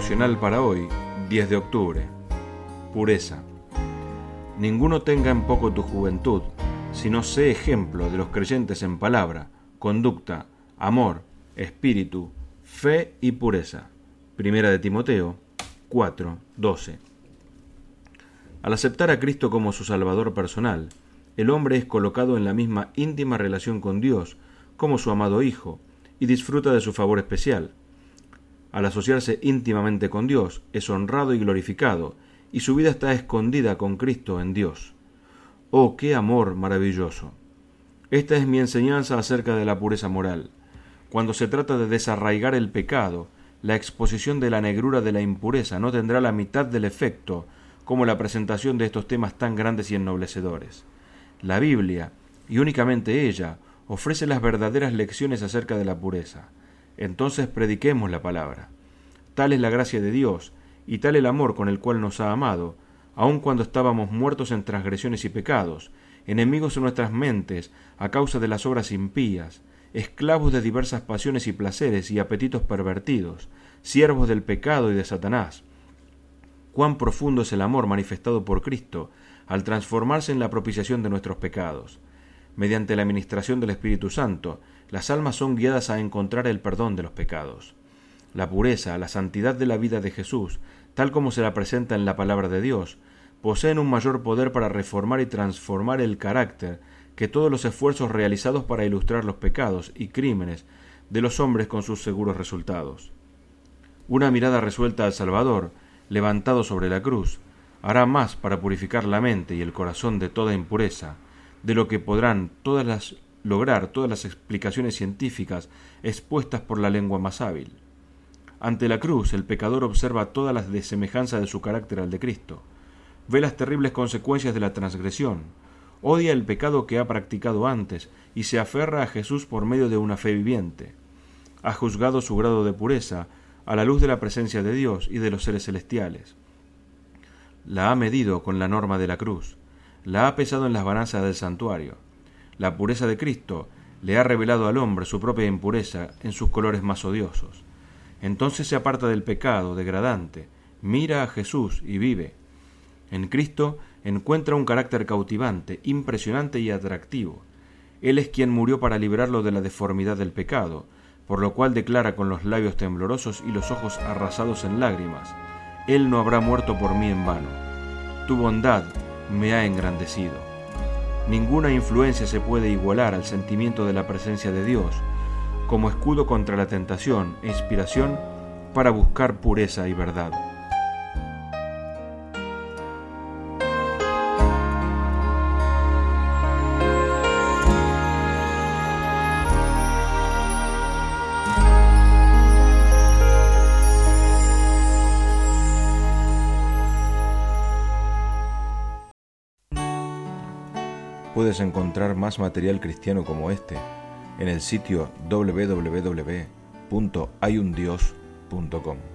Devocional para hoy, 10 de octubre. Pureza. Ninguno tenga en poco tu juventud, sino sé ejemplo de los creyentes en palabra, conducta, amor, espíritu, fe y pureza. Primera de Timoteo 4:12. Al aceptar a Cristo como su Salvador personal, el hombre es colocado en la misma íntima relación con Dios como su amado Hijo y disfruta de su favor especial. Al asociarse íntimamente con Dios, es honrado y glorificado, y su vida está escondida con Cristo en Dios. ¡Oh, qué amor maravilloso! Esta es mi enseñanza acerca de la pureza moral. Cuando se trata de desarraigar el pecado, la exposición de la negrura de la impureza no tendrá la mitad del efecto como la presentación de estos temas tan grandes y ennoblecedores. La Biblia, y únicamente ella, ofrece las verdaderas lecciones acerca de la pureza. Entonces prediquemos la palabra. Tal es la gracia de Dios, y tal el amor con el cual nos ha amado, aun cuando estábamos muertos en transgresiones y pecados, enemigos en nuestras mentes a causa de las obras impías, esclavos de diversas pasiones y placeres y apetitos pervertidos, siervos del pecado y de Satanás. Cuán profundo es el amor manifestado por Cristo al transformarse en la propiciación de nuestros pecados. Mediante la ministración del Espíritu Santo, las almas son guiadas a encontrar el perdón de los pecados. La pureza, la santidad de la vida de Jesús, tal como se la presenta en la palabra de Dios, poseen un mayor poder para reformar y transformar el carácter que todos los esfuerzos realizados para ilustrar los pecados y crímenes de los hombres con sus seguros resultados. Una mirada resuelta al Salvador, levantado sobre la cruz, hará más para purificar la mente y el corazón de toda impureza, de lo que podrán lograr todas las explicaciones científicas expuestas por la lengua más hábil. Ante la cruz, el pecador observa todas las desemejanzas de su carácter al de Cristo, ve las terribles consecuencias de la transgresión, odia el pecado que ha practicado antes y se aferra a Jesús por medio de una fe viviente. Ha juzgado su grado de pureza a la luz de la presencia de Dios y de los seres celestiales. La ha medido con la norma de la cruz, la ha pesado en las balanzas del santuario. La pureza de Cristo le ha revelado al hombre su propia impureza en sus colores más odiosos. Entonces se aparta del pecado degradante, mira a Jesús y vive. En Cristo encuentra un carácter cautivante, impresionante y atractivo. Él es quien murió para librarlo de la deformidad del pecado, por lo cual declara con los labios temblorosos y los ojos arrasados en lágrimas: Él no habrá muerto por mí en vano. Tu bondad me ha engrandecido. Ninguna influencia se puede igualar al sentimiento de la presencia de Dios, como escudo contra la tentación e inspiración para buscar pureza y verdad. Puedes encontrar más material cristiano como este en el sitio www.hayundios.com.